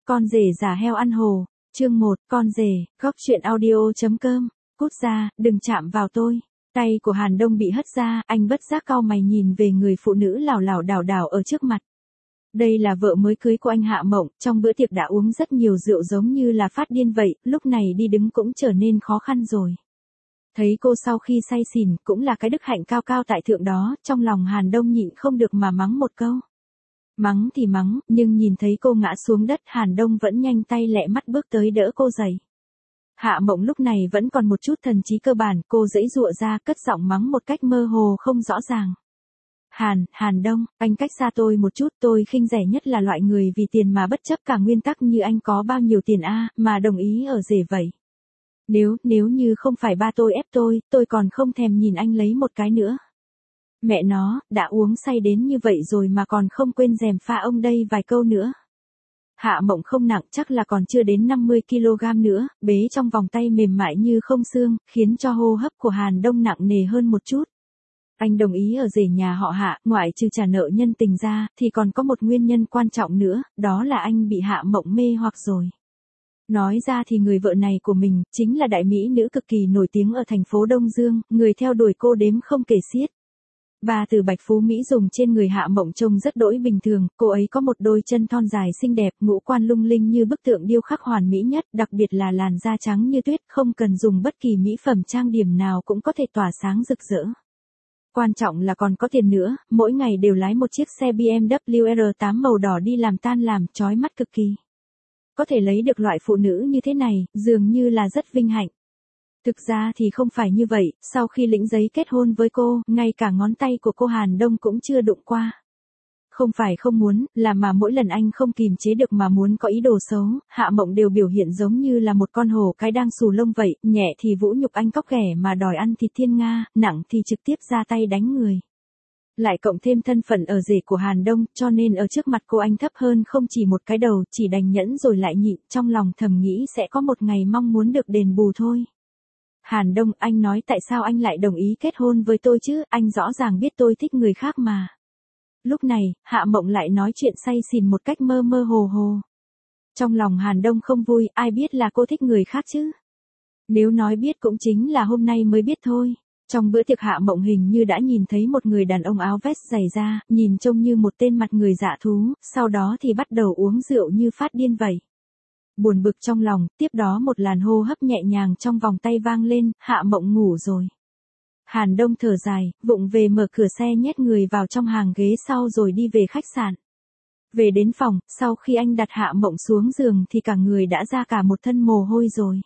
Con rể giả heo ăn hồ, chương 1, con rể, góc chuyện audio.com, cút ra, đừng chạm vào tôi. Tay của Hàn Đông bị hất ra, anh bất giác cau mày nhìn về người phụ nữ lảo lảo đảo đảo ở trước mặt. Đây là vợ mới cưới của anh Hạ Mộng, trong bữa tiệc đã uống rất nhiều rượu giống như là phát điên vậy, lúc này đi đứng cũng trở nên khó khăn rồi. Thấy cô sau khi say xỉn, cũng là cái đức hạnh cao cao tại thượng đó, trong lòng Hàn Đông nhịn không được mà mắng một câu. Mắng thì mắng, nhưng nhìn thấy cô ngã xuống đất, Hàn Đông vẫn nhanh tay lẹ mắt bước tới đỡ cô dậy. Hạ Mộng lúc này vẫn còn một chút thần trí cơ bản, cô giãy giụa ra, cất giọng mắng một cách mơ hồ không rõ ràng. Hàn Đông, anh cách xa tôi một chút, tôi khinh rẻ nhất là loại người vì tiền mà bất chấp cả nguyên tắc như anh có bao nhiêu tiền mà đồng ý ở rể vậy. Nếu như không phải ba tôi ép tôi còn không thèm nhìn anh lấy một cái nữa. Mẹ nó, đã uống say đến như vậy rồi mà còn không quên gièm pha ông đây vài câu nữa. Hạ Mộng không nặng, chắc là còn chưa đến 50 kg nữa, bế trong vòng tay mềm mại như không xương, khiến cho hô hấp của Hàn Đông nặng nề hơn một chút. Anh đồng ý ở rể nhà họ Hạ, ngoại trừ trả nợ nhân tình ra, thì còn có một nguyên nhân quan trọng nữa, đó là anh bị Hạ Mộng mê hoặc rồi. Nói ra thì người vợ này của mình, chính là đại mỹ nữ cực kỳ nổi tiếng ở thành phố Đông Dương, người theo đuổi cô đếm không kể xiết. Và từ bạch phú Mỹ dùng trên người Hạ Mộng trông rất đỗi bình thường, cô ấy có một đôi chân thon dài xinh đẹp, ngũ quan lung linh như bức tượng điêu khắc hoàn mỹ nhất, đặc biệt là làn da trắng như tuyết, không cần dùng bất kỳ mỹ phẩm trang điểm nào cũng có thể tỏa sáng rực rỡ. Quan trọng là còn có tiền nữa, mỗi ngày đều lái một chiếc xe BMW R8 màu đỏ đi làm tan làm, chói mắt cực kỳ. Có thể lấy được loại phụ nữ như thế này, dường như là rất vinh hạnh. Thực ra thì không phải như vậy, sau khi lĩnh giấy kết hôn với cô, ngay cả ngón tay của cô Hàn Đông cũng chưa đụng qua. Không phải không muốn, là mà mỗi lần anh không kìm chế được mà muốn có ý đồ xấu, Hạ Mộng đều biểu hiện giống như là một con hổ cái đang xù lông vậy, nhẹ thì vũ nhục anh cóc ghẻ mà đòi ăn thịt thiên nga, nặng thì trực tiếp ra tay đánh người. Lại cộng thêm thân phận ở rể của Hàn Đông, cho nên ở trước mặt cô anh thấp hơn không chỉ một cái đầu, chỉ đành nhẫn rồi lại nhịn, trong lòng thầm nghĩ sẽ có một ngày mong muốn được đền bù thôi. Hàn Đông, anh nói tại sao anh lại đồng ý kết hôn với tôi chứ, anh rõ ràng biết tôi thích người khác mà. Lúc này, Hạ Mộng lại nói chuyện say xỉn một cách mơ mơ hồ hồ. Trong lòng Hàn Đông không vui, ai biết là cô thích người khác chứ. Nếu nói biết cũng chính là hôm nay mới biết thôi. Trong bữa tiệc Hạ Mộng hình như đã nhìn thấy một người đàn ông áo vest dày da, nhìn trông như một tên mặt người dạ thú, sau đó thì bắt đầu uống rượu như phát điên vậy. Buồn bực trong lòng, tiếp đó một làn hô hấp nhẹ nhàng trong vòng tay vang lên, Hạ Mộng ngủ rồi. Hàn Đông thở dài, vụng về mở cửa xe nhét người vào trong hàng ghế sau rồi đi về khách sạn. Về đến phòng, sau khi anh đặt Hạ Mộng xuống giường thì cả người đã ra cả một thân mồ hôi rồi.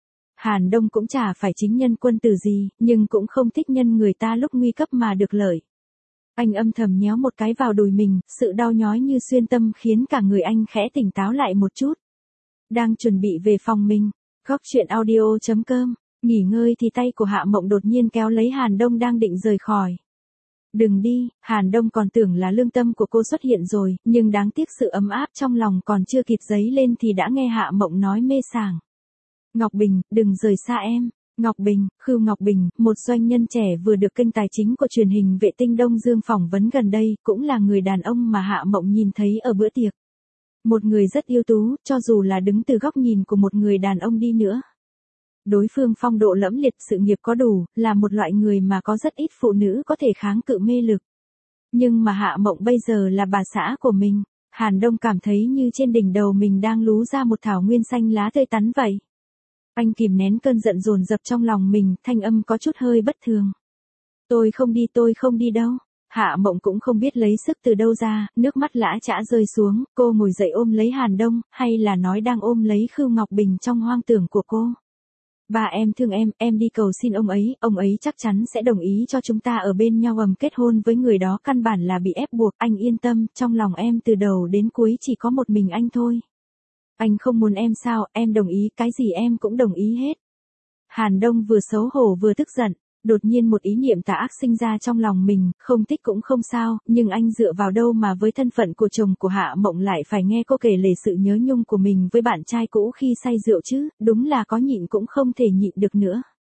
Hàn Đông cũng chả phải chính nhân quân tử gì, nhưng cũng không thích nhân người ta lúc nguy cấp mà được lợi. Anh âm thầm nhéo một cái vào đùi mình, sự đau nhói như xuyên tâm khiến cả người anh khẽ tỉnh táo lại một chút. Đang chuẩn bị về phòng mình, góc chuyện audio.com, nghỉ ngơi thì tay của Hạ Mộng đột nhiên kéo lấy Hàn Đông đang định rời khỏi. Đừng đi, Hàn Đông còn tưởng là lương tâm của cô xuất hiện rồi, nhưng đáng tiếc sự ấm áp trong lòng còn chưa kịp dấy lên thì đã nghe Hạ Mộng nói mê sảng. Ngọc Bình, đừng rời xa em. Ngọc Bình, Khưu Ngọc Bình, một doanh nhân trẻ vừa được kênh tài chính của truyền hình vệ tinh Đông Dương phỏng vấn gần đây, cũng là người đàn ông mà Hạ Mộng nhìn thấy ở bữa tiệc. Một người rất ưu tú, cho dù là đứng từ góc nhìn của một người đàn ông đi nữa. Đối phương phong độ lẫm liệt, sự nghiệp có đủ, là một loại người mà có rất ít phụ nữ có thể kháng cự mê lực. Nhưng mà Hạ Mộng bây giờ là bà xã của mình, Hàn Đông cảm thấy như trên đỉnh đầu mình đang lú ra một thảo nguyên xanh lá tươi tắn vậy. Anh kìm nén cơn giận dồn dập trong lòng mình, thanh âm có chút hơi bất thường. Tôi không đi đâu. Hạ Mộng cũng không biết lấy sức từ đâu ra, nước mắt lã chã rơi xuống, cô ngồi dậy ôm lấy Hàn Đông, hay là nói đang ôm lấy Khưu Ngọc Bình trong hoang tưởng của cô. Ba em thương em đi cầu xin ông ấy chắc chắn sẽ đồng ý cho chúng ta ở bên nhau, kết hôn với người đó căn bản là bị ép buộc, anh yên tâm, trong lòng em từ đầu đến cuối chỉ có một mình anh thôi. Anh không muốn em sao, em đồng ý, cái gì em cũng đồng ý hết. Hàn Đông vừa xấu hổ vừa tức giận, đột nhiên một ý niệm tà ác sinh ra trong lòng mình, không thích cũng không sao, nhưng anh dựa vào đâu mà với thân phận của chồng của Hạ Mộng lại phải nghe cô kể lể sự nhớ nhung của mình với bạn trai cũ khi say rượu chứ, đúng là có nhịn cũng không thể nhịn được nữa.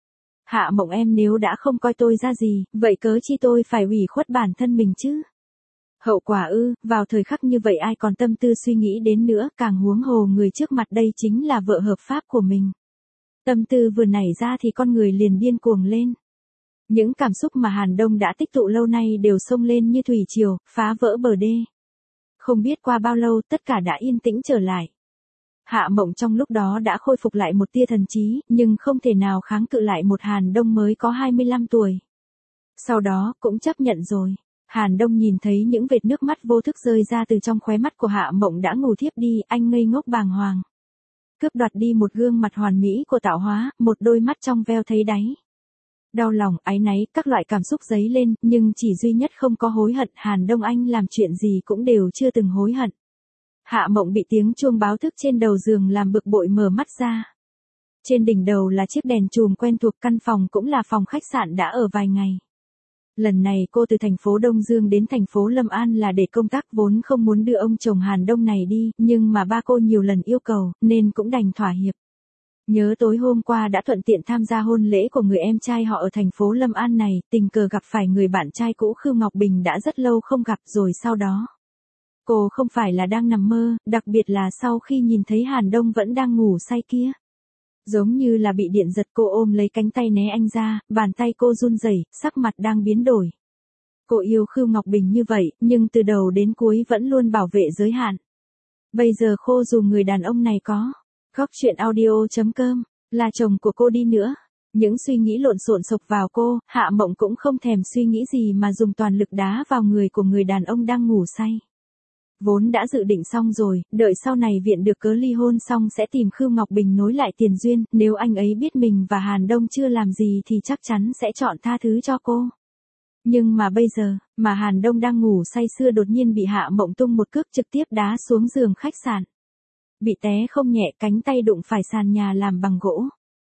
Hạ Mộng, em nếu đã không coi tôi ra gì, vậy cớ chi tôi phải ủy khuất bản thân mình chứ? Hậu quả vào thời khắc như vậy ai còn tâm tư suy nghĩ đến nữa, càng huống hồ người trước mặt đây chính là vợ hợp pháp của mình. Tâm tư vừa nảy ra thì con người liền điên cuồng lên. Những cảm xúc mà Hàn Đông đã tích tụ lâu nay đều xông lên như thủy triều, phá vỡ bờ đê. Không biết qua bao lâu tất cả đã yên tĩnh trở lại. Hạ Mộng trong lúc đó đã khôi phục lại một tia thần trí, nhưng không thể nào kháng cự lại một Hàn Đông mới có 25 tuổi. Sau đó cũng chấp nhận rồi. Hàn Đông nhìn thấy những vệt nước mắt vô thức rơi ra từ trong khóe mắt của Hạ Mộng đã ngủ thiếp đi, anh ngây ngốc bàng hoàng. Cướp đoạt đi một gương mặt hoàn mỹ của tạo hóa, một đôi mắt trong veo thấy đáy. Đau lòng, áy náy, các loại cảm xúc dấy lên, nhưng chỉ duy nhất không có hối hận. Hàn Đông anh làm chuyện gì cũng đều chưa từng hối hận. Hạ Mộng bị tiếng chuông báo thức trên đầu giường làm bực bội mở mắt ra. Trên đỉnh đầu là chiếc đèn chùm quen thuộc, căn phòng cũng là phòng khách sạn đã ở vài ngày. Lần này cô từ thành phố Đông Dương đến thành phố Lâm An là để công tác, vốn không muốn đưa ông chồng Hàn Đông này đi, nhưng mà ba cô nhiều lần yêu cầu, nên cũng đành thỏa hiệp. Nhớ tối hôm qua đã thuận tiện tham gia hôn lễ của người em trai họ ở thành phố Lâm An này, tình cờ gặp phải người bạn trai cũ Khưu Ngọc Bình đã rất lâu không gặp rồi sau đó. Cô không phải là đang nằm mơ, đặc biệt là sau khi nhìn thấy Hàn Đông vẫn đang ngủ say kia. Giống như là bị điện giật, cô ôm lấy cánh tay né anh ra, bàn tay cô run rẩy, sắc mặt đang biến đổi. Cô yêu Khưu Ngọc Bình như vậy, nhưng từ đầu đến cuối vẫn luôn bảo vệ giới hạn. Bây giờ khô dù người đàn ông này có góc chuyện audio.com là chồng của cô đi nữa. Những suy nghĩ lộn xộn xộc vào cô, Hạ Mộng cũng không thèm suy nghĩ gì mà dùng toàn lực đá vào người của người đàn ông đang ngủ say. Vốn đã dự định xong rồi, đợi sau này viện được cớ ly hôn xong sẽ tìm Khưu Ngọc Bình nối lại tiền duyên, nếu anh ấy biết mình và Hàn Đông chưa làm gì thì chắc chắn sẽ chọn tha thứ cho cô. Nhưng mà bây giờ, mà Hàn Đông đang ngủ say sưa đột nhiên bị Hạ Mộng tung một cước trực tiếp đá xuống giường khách sạn. Bị té không nhẹ, cánh tay đụng phải sàn nhà làm bằng gỗ.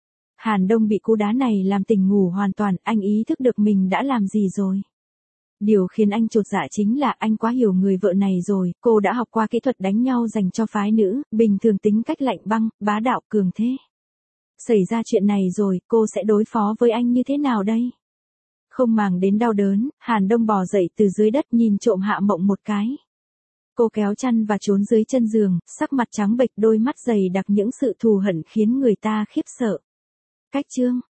Hàn Đông bị cú đá này làm tỉnh ngủ hoàn toàn, anh ý thức được mình đã làm gì rồi. Điều khiến anh chột dạ chính là anh quá hiểu người vợ này rồi, cô đã học qua kỹ thuật đánh nhau dành cho phái nữ, bình thường tính cách lạnh băng, bá đạo cường thế. Xảy ra chuyện này rồi, cô sẽ đối phó với anh như thế nào đây? Không màng đến đau đớn, Hàn Đông bò dậy từ dưới đất nhìn trộm Hạ Mộng một cái. Cô kéo chăn và trốn dưới chân giường, sắc mặt trắng bệch, đôi mắt dày đặc những sự thù hận khiến người ta khiếp sợ. Cách chương